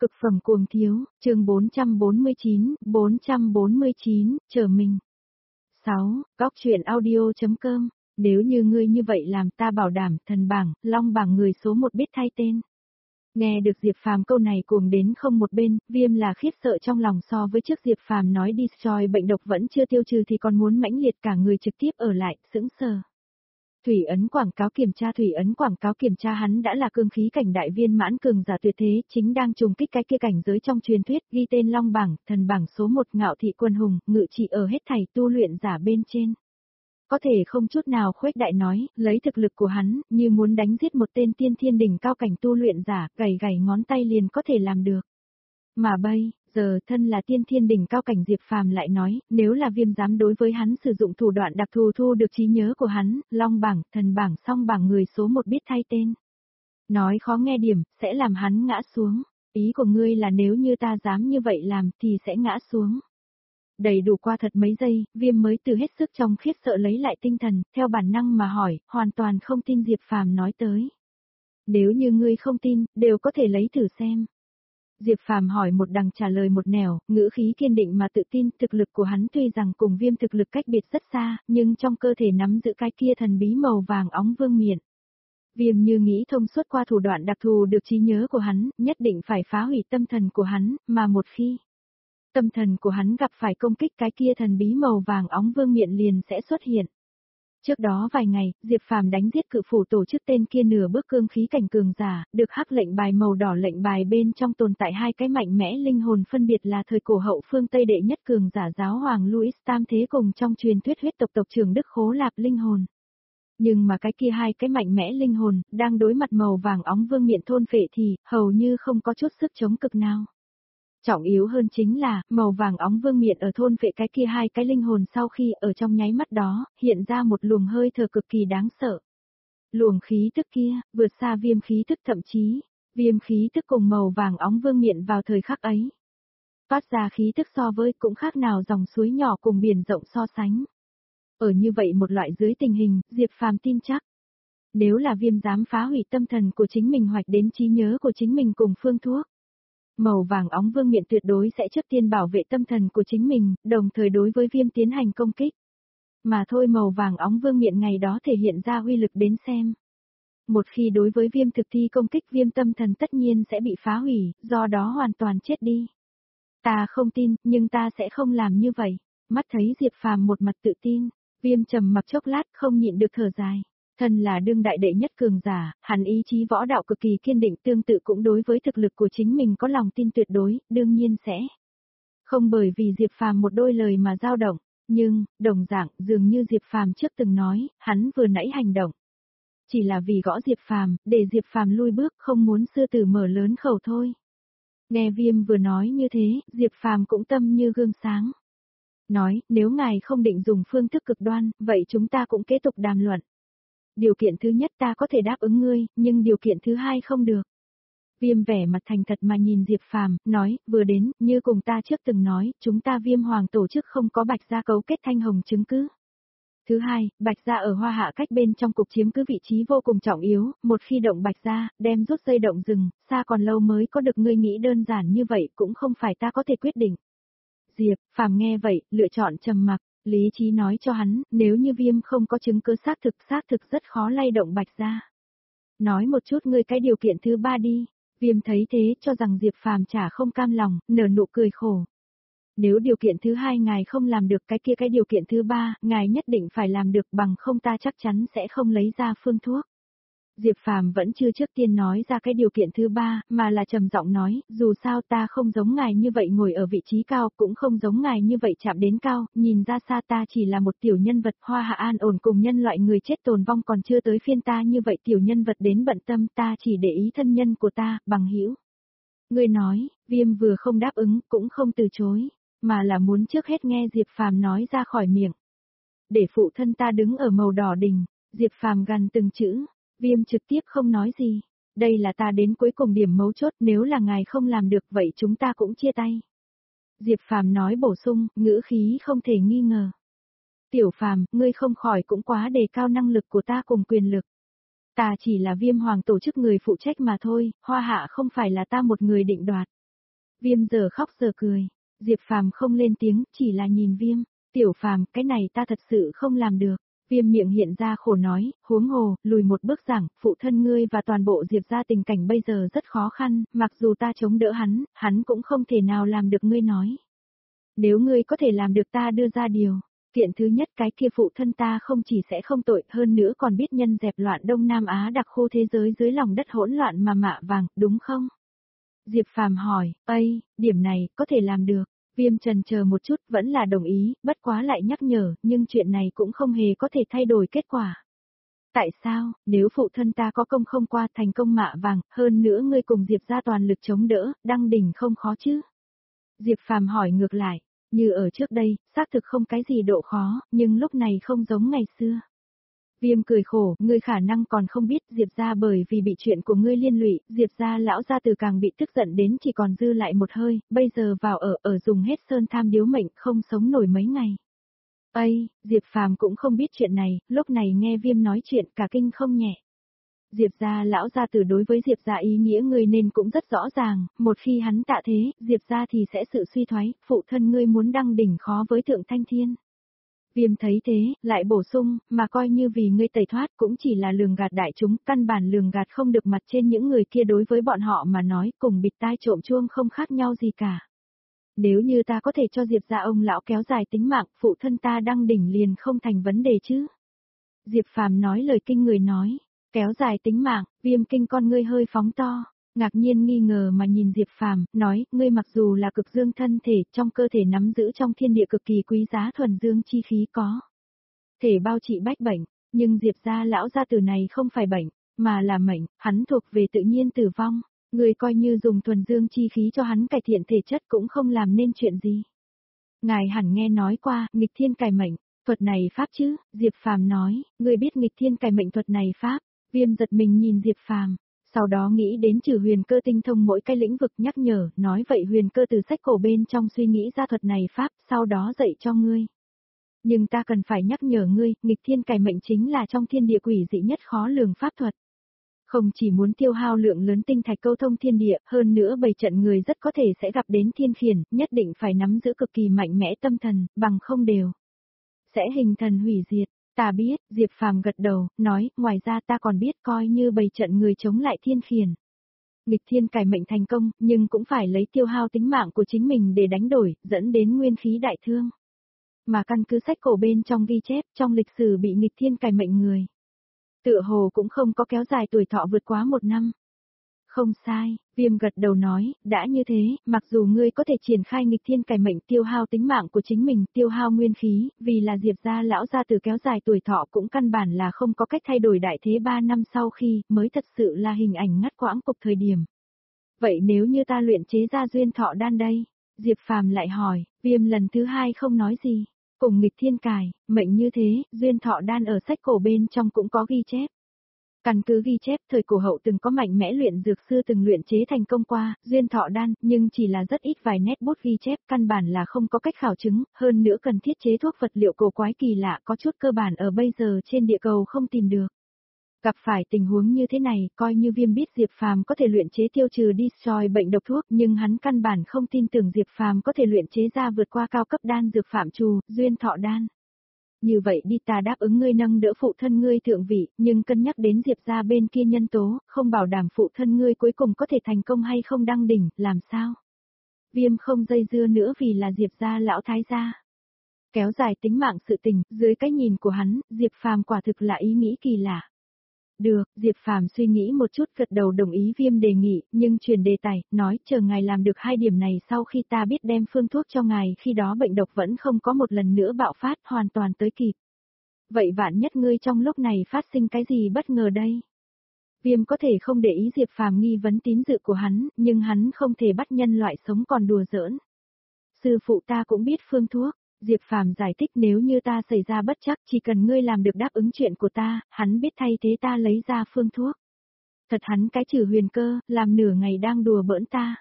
Cực phẩm cuồng thiếu, chương 449, chờ mình. 6. Góc truyện audio.com. Nếu như ngươi như vậy làm ta bảo đảm thần bảng, long bảng người số 1 biết thay tên. Nghe được Diệp Phàm câu này cuồng đến không một bên, Viêm là khiếp sợ trong lòng so với trước Diệp Phàm nói destroy bệnh độc vẫn chưa tiêu trừ thì còn muốn mãnh liệt cả người trực tiếp ở lại, sững sờ. Thủy ấn quảng cáo kiểm tra hắn đã là cương khí cảnh đại viên mãn cường giả tuyệt thế, chính đang trùng kích cái kia cảnh giới trong truyền thuyết, ghi tên long bảng, thần bảng số 1 ngạo thị quân hùng, ngự trị ở hết thảy tu luyện giả bên trên. Có thể không chút nào khuếch đại nói, lấy thực lực của hắn, như muốn đánh giết một tên tiên thiên đỉnh cao cảnh tu luyện giả, gảy gảy ngón tay liền có thể làm được. Mà bây giờ thân là tiên thiên đỉnh cao cảnh Diệp Phàm lại nói, nếu là Viêm dám đối với hắn sử dụng thủ đoạn đặc thù thu được trí nhớ của hắn, long bảng, thần bảng song bảng người số 1 biết thay tên. Nói khó nghe điểm, sẽ làm hắn ngã xuống. Ý của ngươi là nếu như ta dám như vậy làm thì sẽ ngã xuống. Đầy đủ qua thật mấy giây, Viêm mới từ hết sức trong khiếp sợ lấy lại tinh thần, theo bản năng mà hỏi, hoàn toàn không tin Diệp Phàm nói tới. Nếu như ngươi không tin, đều có thể lấy thử xem. Diệp Phàm hỏi một đằng trả lời một nẻo, ngữ khí kiên định mà tự tin, thực lực của hắn tuy rằng cùng Viêm thực lực cách biệt rất xa, nhưng trong cơ thể nắm giữ cái kia thần bí màu vàng óng vương miện. Viêm như nghĩ thông suốt qua thủ đoạn đặc thù được trí nhớ của hắn, nhất định phải phá hủy tâm thần của hắn, mà một khi tâm thần của hắn gặp phải công kích cái kia thần bí màu vàng óng vương miện liền sẽ xuất hiện. Trước đó vài ngày, Diệp Phàm đánh giết cự phủ tổ chức tên kia nửa bước cương khí cảnh cường giả, được hắc lệnh bài màu đỏ lệnh bài bên trong tồn tại hai cái mạnh mẽ linh hồn phân biệt là thời cổ hậu phương Tây đệ nhất cường giả giáo hoàng Louis Tam Thế cùng trong truyền thuyết huyết tộc tộc trưởng Đức Khố Lạp linh hồn. Nhưng mà cái kia hai cái mạnh mẽ linh hồn, đang đối mặt màu vàng óng vương miện thôn phệ thì, hầu như không có chút sức chống cực nào. Trọng yếu hơn chính là, màu vàng óng vương miện ở thôn phệ cái kia hai cái linh hồn sau khi ở trong nháy mắt đó, hiện ra một luồng hơi thở cực kỳ đáng sợ. Luồng khí tức kia, vượt xa Viêm khí tức, thậm chí, Viêm khí tức cùng màu vàng óng vương miện vào thời khắc ấy. Phát ra khí tức so với cũng khác nào dòng suối nhỏ cùng biển rộng so sánh. Ở như vậy một loại dưới tình hình, Diệp Phàm tin chắc. Nếu là Viêm dám phá hủy tâm thần của chính mình hoặc đến trí nhớ của chính mình cùng phương thuốc. Màu vàng óng vương miện tuyệt đối sẽ trước tiên bảo vệ tâm thần của chính mình, đồng thời đối với Viêm tiến hành công kích. Mà thôi màu vàng óng vương miện ngày đó thể hiện ra uy lực đến xem. Một khi đối với Viêm thực thi công kích Viêm tâm thần tất nhiên sẽ bị phá hủy, do đó hoàn toàn chết đi. Ta không tin, nhưng ta sẽ không làm như vậy. Mắt thấy Diệp Phàm một mặt tự tin, Viêm trầm mặc chốc lát không nhịn được thở dài. Thân là đương đại đệ nhất cường giả, hắn ý chí võ đạo cực kỳ kiên định, tương tự cũng đối với thực lực của chính mình có lòng tin tuyệt đối, đương nhiên sẽ không bởi vì Diệp Phàm một đôi lời mà dao động, nhưng, đồng dạng, dường như Diệp Phàm trước từng nói, hắn vừa nãy hành động. Chỉ là vì gõ Diệp Phàm, để Diệp Phàm lui bước, không muốn sư tử mở lớn khẩu thôi. Nghe Viêm vừa nói như thế, Diệp Phàm cũng tâm như gương sáng. Nói, nếu ngài không định dùng phương thức cực đoan, vậy chúng ta cũng kế tục đàm luận. Điều kiện thứ nhất ta có thể đáp ứng ngươi, nhưng điều kiện thứ hai không được. Viêm vẻ mặt thành thật mà nhìn Diệp Phàm, nói, vừa đến, như cùng ta trước từng nói, chúng ta Viêm Hoàng tổ chức không có Bạch Gia cấu kết thanh hồng chứng cứ. Thứ hai, Bạch Gia ở Hoa Hạ cách bên trong cục chiếm cứ vị trí vô cùng trọng yếu, một khi động Bạch Gia, đem rút dây động rừng, xa còn lâu mới có được ngươi nghĩ đơn giản như vậy cũng không phải ta có thể quyết định. Diệp Phàm nghe vậy, lựa chọn trầm mặc. Lý trí nói cho hắn, nếu như Viêm không có chứng cứ xác thực rất khó lay động Bạch Gia. Nói một chút ngươi cái điều kiện thứ ba đi. Viêm thấy thế cho rằng Diệp Phàm chả không cam lòng, nở nụ cười khổ. Nếu điều kiện thứ hai ngài không làm được cái kia cái điều kiện thứ ba, ngài nhất định phải làm được, bằng không ta chắc chắn sẽ không lấy ra phương thuốc. Diệp Phàm vẫn chưa trước tiên nói ra cái điều kiện thứ ba, mà là trầm giọng nói, dù sao ta không giống ngài như vậy ngồi ở vị trí cao, cũng không giống ngài như vậy chạm đến cao, nhìn ra xa ta chỉ là một tiểu nhân vật, Hoa Hạ an ổn cùng nhân loại người chết tồn vong còn chưa tới phiên ta như vậy tiểu nhân vật đến bận tâm, ta chỉ để ý thân nhân của ta, bằng hữu. Ngươi nói, Viêm vừa không đáp ứng, cũng không từ chối, mà là muốn trước hết nghe Diệp Phàm nói ra khỏi miệng. Để phụ thân ta đứng ở màu đỏ đỉnh, Diệp Phàm gằn từng chữ. Viêm trực tiếp không nói gì. Đây là ta đến cuối cùng điểm mấu chốt, nếu là ngài không làm được vậy chúng ta cũng chia tay. Diệp Phàm nói bổ sung, ngữ khí không thể nghi ngờ. Tiểu Phàm, ngươi không khỏi cũng quá đề cao năng lực của ta cùng quyền lực. Ta chỉ là Viêm Hoàng tổ chức người phụ trách mà thôi, Hoa Hạ không phải là ta một người định đoạt. Viêm giờ khóc giờ cười. Diệp Phàm không lên tiếng, chỉ là nhìn Viêm. Tiểu Phàm, cái này ta thật sự không làm được. Viêm miệng hiện ra khổ nói, huống hồ, lùi một bước giảng, phụ thân ngươi và toàn bộ Diệp gia tình cảnh bây giờ rất khó khăn, mặc dù ta chống đỡ hắn cũng không thể nào làm được ngươi nói. Nếu ngươi có thể làm được ta đưa ra điều. Kiện thứ nhất, cái kia phụ thân ta không chỉ sẽ không tội, hơn nữa còn biết nhân dẹp loạn Đông Nam Á đặc khu thế giới dưới lòng đất hỗn loạn mà mạ vàng, đúng không? Diệp Phàm hỏi, điểm này, có thể làm được. Viêm trần chờ một chút, vẫn là đồng ý, bất quá lại nhắc nhở, nhưng chuyện này cũng không hề có thể thay đổi kết quả. Tại sao, nếu phụ thân ta có công không qua thành công mạ vàng, hơn nữa ngươi cùng Diệp gia toàn lực chống đỡ, đăng đỉnh không khó chứ? Diệp Phàm hỏi ngược lại, như ở trước đây, xác thực không cái gì độ khó, nhưng lúc này không giống ngày xưa. Viêm cười khổ, ngươi khả năng còn không biết Diệp gia bởi vì bị chuyện của ngươi liên lụy, Diệp gia lão gia từ càng bị tức giận đến chỉ còn dư lại một hơi, bây giờ vào ở dùng hết sơn tham điếu mệnh không sống nổi mấy ngày. Diệp Phàm cũng không biết chuyện này, lúc này nghe Viêm nói chuyện cả kinh không nhẹ. Diệp gia lão gia tử đối với Diệp gia ý nghĩa ngươi nên cũng rất rõ ràng, một khi hắn tạ thế, Diệp gia thì sẽ sự suy thoái, phụ thân ngươi muốn đăng đỉnh khó với thượng thanh thiên. Viêm thấy thế, lại bổ sung, mà coi như vì ngươi tẩy thoát cũng chỉ là lường gạt đại chúng, căn bản lường gạt không được mặt trên những người kia đối với bọn họ mà nói cùng bịt tai trộm chuông không khác nhau gì cả. Nếu như ta có thể cho Diệp gia ông lão kéo dài tính mạng, phụ thân ta đăng đỉnh liền không thành vấn đề chứ. Diệp Phàm nói lời kinh người nói, kéo dài tính mạng, Viêm kinh con ngươi hơi phóng to. Ngạc nhiên nghi ngờ mà nhìn Diệp Phàm, nói, ngươi mặc dù là cực dương thân thể, trong cơ thể nắm giữ trong thiên địa cực kỳ quý giá thuần dương chi khí có. Thể bao trị bách bệnh, nhưng Diệp gia lão gia tử này không phải bệnh, mà là mệnh, hắn thuộc về tự nhiên tử vong. Ngươi coi như dùng thuần dương chi khí cho hắn cải thiện thể chất cũng không làm nên chuyện gì. Ngài hẳn nghe nói qua, nghịch thiên cải mệnh, thuật này pháp chứ, Diệp Phàm nói, ngươi biết nghịch thiên cải mệnh thuật này pháp, Viêm giật mình nhìn Diệp Phàm. Sau đó nghĩ đến trừ huyền cơ tinh thông mỗi cái lĩnh vực nhắc nhở, nói vậy huyền cơ từ sách cổ bên trong suy nghĩ ra thuật này pháp, sau đó dạy cho ngươi. Nhưng ta cần phải nhắc nhở ngươi, nghịch thiên cải mệnh chính là trong thiên địa quỷ dị nhất khó lường pháp thuật. Không chỉ muốn tiêu hao lượng lớn tinh thạch câu thông thiên địa, hơn nữa bầy trận người rất có thể sẽ gặp đến thiên khiển, nhất định phải nắm giữ cực kỳ mạnh mẽ tâm thần, bằng không đều. Sẽ hình thần hủy diệt. Ta biết, Diệp Phàm gật đầu, nói, ngoài ra ta còn biết coi như bầy trận người chống lại thiên khiển. Nghịch thiên cải mệnh thành công, nhưng cũng phải lấy tiêu hao tính mạng của chính mình để đánh đổi, dẫn đến nguyên khí đại thương. Mà căn cứ sách cổ bên trong ghi chép, trong lịch sử bị nghịch thiên cải mệnh người. Tựa hồ cũng không có kéo dài tuổi thọ vượt quá 1 năm. Không sai, Viêm gật đầu nói, đã như thế, mặc dù ngươi có thể triển khai nghịch thiên cải mệnh tiêu hao tính mạng của chính mình, tiêu hao nguyên khí, vì là Diệp gia lão gia tử kéo dài tuổi thọ cũng căn bản là không có cách thay đổi đại thế 3 năm sau khi, mới thật sự là hình ảnh ngắt quãng cục thời điểm. Vậy nếu như ta luyện chế ra duyên thọ đan đây? Diệp Phàm lại hỏi, Viêm lần thứ 2 không nói gì. Cùng nghịch thiên cải, mệnh như thế, duyên thọ đan ở sách cổ bên trong cũng có ghi chép. Căn cứ ghi chép thời cổ hậu từng có mạnh mẽ luyện dược sư từng luyện chế thành công qua, duyên thọ đan, nhưng chỉ là rất ít vài nét bút ghi chép, căn bản là không có cách khảo chứng, hơn nữa cần thiết chế thuốc vật liệu cổ quái kỳ lạ có chút cơ bản ở bây giờ trên địa cầu không tìm được. Gặp phải tình huống như thế này, coi như Viêm biết Diệp Phàm có thể luyện chế tiêu trừ destroy bệnh độc thuốc, nhưng hắn căn bản không tin tưởng Diệp Phàm có thể luyện chế ra vượt qua cao cấp đan dược phạm trù, duyên thọ đan. Như vậy đi, ta đáp ứng ngươi nâng đỡ phụ thân ngươi thượng vị, nhưng cân nhắc đến Diệp gia bên kia nhân tố, không bảo đảm phụ thân ngươi cuối cùng có thể thành công hay không đăng đỉnh, làm sao? Viêm không dây dưa nữa vì là Diệp gia lão thái gia. Kéo dài tính mạng sự tình, dưới cái nhìn của hắn, Diệp Phàm quả thực là ý nghĩ kỳ lạ. Được, Diệp Phàm suy nghĩ một chút gật đầu đồng ý Viêm đề nghị, nhưng chuyển đề tài, nói chờ ngài làm được 2 điểm này sau khi ta biết đem phương thuốc cho ngài khi đó bệnh độc vẫn không có một lần nữa bạo phát hoàn toàn tới kịp. Vậy vạn nhất ngươi trong lúc này phát sinh cái gì bất ngờ đây? Viêm có thể không để ý Diệp Phàm nghi vấn tín dự của hắn, nhưng hắn không thể bắt nhân loại sống còn đùa giỡn. Sư phụ ta cũng biết phương thuốc. Diệp Phàm giải thích nếu như ta xảy ra bất trắc chỉ cần ngươi làm được đáp ứng chuyện của ta, hắn biết thay thế ta lấy ra phương thuốc. Thật hắn cái trừ huyền cơ, làm nửa ngày đang đùa bỡn ta.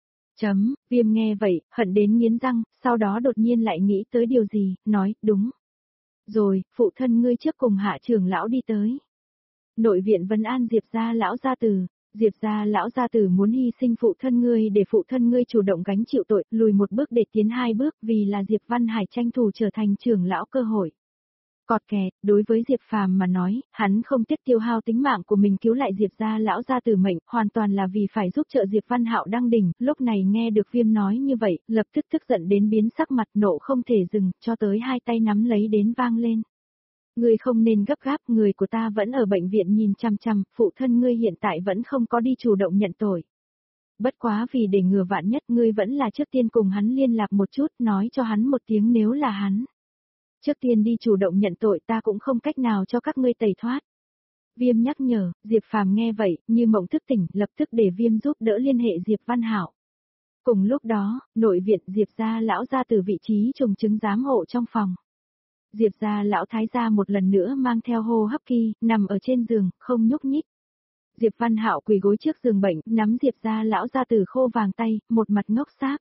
Viêm nghe vậy, hận đến nghiến răng, sau đó đột nhiên lại nghĩ tới điều gì, nói, đúng. Rồi, phụ thân ngươi trước cùng hạ trưởng lão đi tới. Nội viện vấn an Diệp gia lão gia tử, Diệp gia lão gia tử muốn hy sinh phụ thân ngươi để phụ thân ngươi chủ động gánh chịu tội, lùi một bước để tiến hai bước vì là Diệp Văn Hải tranh thủ trở thành trưởng lão cơ hội. Cọt kẹt, đối với Diệp Phàm mà nói, hắn không tiếc tiêu hao tính mạng của mình cứu lại Diệp gia lão gia tử mệnh, hoàn toàn là vì phải giúp trợ Diệp Văn Hạo đăng đỉnh, lúc này nghe được Viêm nói như vậy, lập tức tức giận đến biến sắc mặt nộ không thể dừng, cho tới hai tay nắm lấy đến vang lên. Ngươi không nên gấp gáp, người của ta vẫn ở bệnh viện nhìn chăm chăm, phụ thân ngươi hiện tại vẫn không có đi chủ động nhận tội. Bất quá vì để ngừa vạn nhất ngươi vẫn là trước tiên cùng hắn liên lạc một chút, nói cho hắn một tiếng nếu là hắn. Trước tiên đi chủ động nhận tội ta cũng không cách nào cho các ngươi tẩy thoát. Viêm nhắc nhở, Diệp Phàm nghe vậy, như mộng thức tỉnh, lập tức để Viêm giúp đỡ liên hệ Diệp Văn Hạo. Cùng lúc đó, nội viện Diệp gia lão gia từ vị trí trùng chứng giám hộ trong phòng. Diệp gia lão thái gia một lần nữa mang theo hô hấp kỳ, nằm ở trên giường, không nhúc nhích. Diệp Văn Hạo quỳ gối trước giường bệnh, nắm Diệp gia lão gia tử khô vàng tay, một mặt ngốc sáp.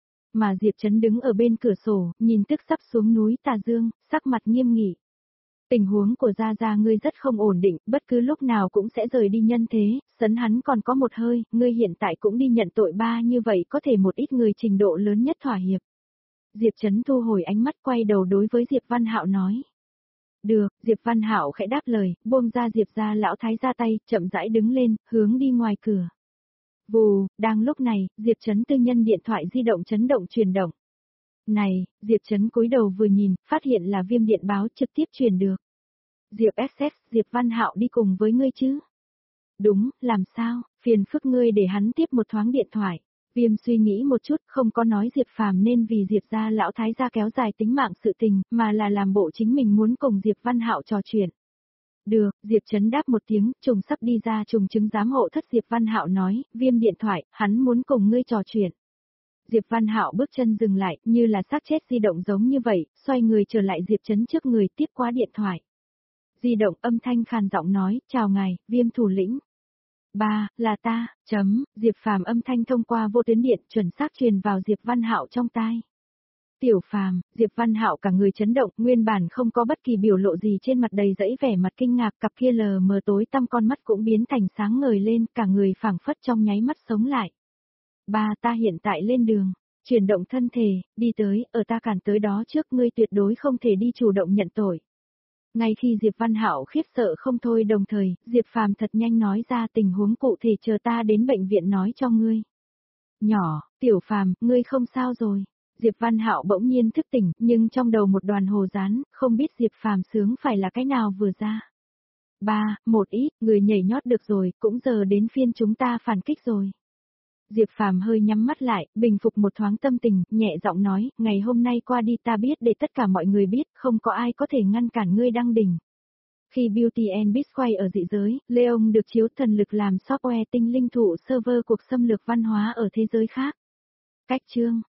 Mà Diệp Trấn đứng ở bên cửa sổ, nhìn tức sắp xuống núi Tà Dương, sắc mặt nghiêm nghị. Tình huống của Gia Gia ngươi rất không ổn định, bất cứ lúc nào cũng sẽ rời đi nhân thế, sấn hắn còn có một hơi, ngươi hiện tại cũng đi nhận tội ba như vậy có thể một ít người trình độ lớn nhất thỏa hiệp. Diệp Trấn thu hồi ánh mắt quay đầu đối với Diệp Văn Hạo nói. Được, Diệp Văn Hạo khẽ đáp lời, buông ra Diệp gia lão thái ra tay, chậm rãi đứng lên, hướng đi ngoài cửa. Vù, đang lúc này, Diệp Trấn tư nhân điện thoại di động chấn động truyền động. Này, Diệp Trấn cúi đầu vừa nhìn, phát hiện là Viêm điện báo trực tiếp truyền được. Diệp SS, Diệp Văn Hạo đi cùng với ngươi chứ? Đúng, làm sao, phiền phức ngươi để hắn tiếp một thoáng điện thoại. Viêm suy nghĩ một chút, không có nói Diệp Phàm nên vì Diệp gia lão thái gia kéo dài tính mạng sự tình, mà là làm bộ chính mình muốn cùng Diệp Văn Hạo trò chuyện. Được, Diệp Trấn đáp một tiếng, trùng sắp đi ra trùng chứng giám hộ thất Diệp Văn Hạo nói, Viêm điện thoại, hắn muốn cùng ngươi trò chuyện. Diệp Văn Hạo bước chân dừng lại, như là xác chết di động giống như vậy, xoay người trở lại Diệp Trấn trước người tiếp qua điện thoại. Di động âm thanh khàn giọng nói, chào ngài, Viêm thủ lĩnh. Ba, là ta, Diệp Phàm âm thanh thông qua vô tuyến điện chuẩn xác truyền vào Diệp Văn Hạo trong tai. Tiểu Phàm, Diệp Văn Hạo cả người chấn động, nguyên bản không có bất kỳ biểu lộ gì trên mặt đầy dẫy vẻ mặt kinh ngạc, cặp kia lờ mờ tối tăm con mắt cũng biến thành sáng ngời lên, cả người phảng phất trong nháy mắt sống lại. Ba, ta hiện tại lên đường, chuyển động thân thể, đi tới, ở ta cản tới đó trước ngươi tuyệt đối không thể đi chủ động nhận tội. Ngay khi Diệp Văn Hạo khiếp sợ không thôi đồng thời, Diệp Phàm thật nhanh nói ra tình huống cụ thể chờ ta đến bệnh viện nói cho ngươi. Nhỏ, Tiểu Phàm, ngươi không sao rồi. Diệp Văn Hạo bỗng nhiên thức tỉnh, nhưng trong đầu một đoàn hồ dán, không biết Diệp Phàm sướng phải là cái nào vừa ra. Ba, một ít, người nhảy nhót được rồi, cũng giờ đến phiên chúng ta phản kích rồi. Diệp Phàm hơi nhắm mắt lại, bình phục một thoáng tâm tình, nhẹ giọng nói, ngày hôm nay qua đi ta biết để tất cả mọi người biết, không có ai có thể ngăn cản ngươi đăng đỉnh. Khi Beauty and Beast quay ở dị giới, Leon được chiếu thần lực làm software tinh linh thụ server cuộc xâm lược văn hóa ở thế giới khác. Cách chương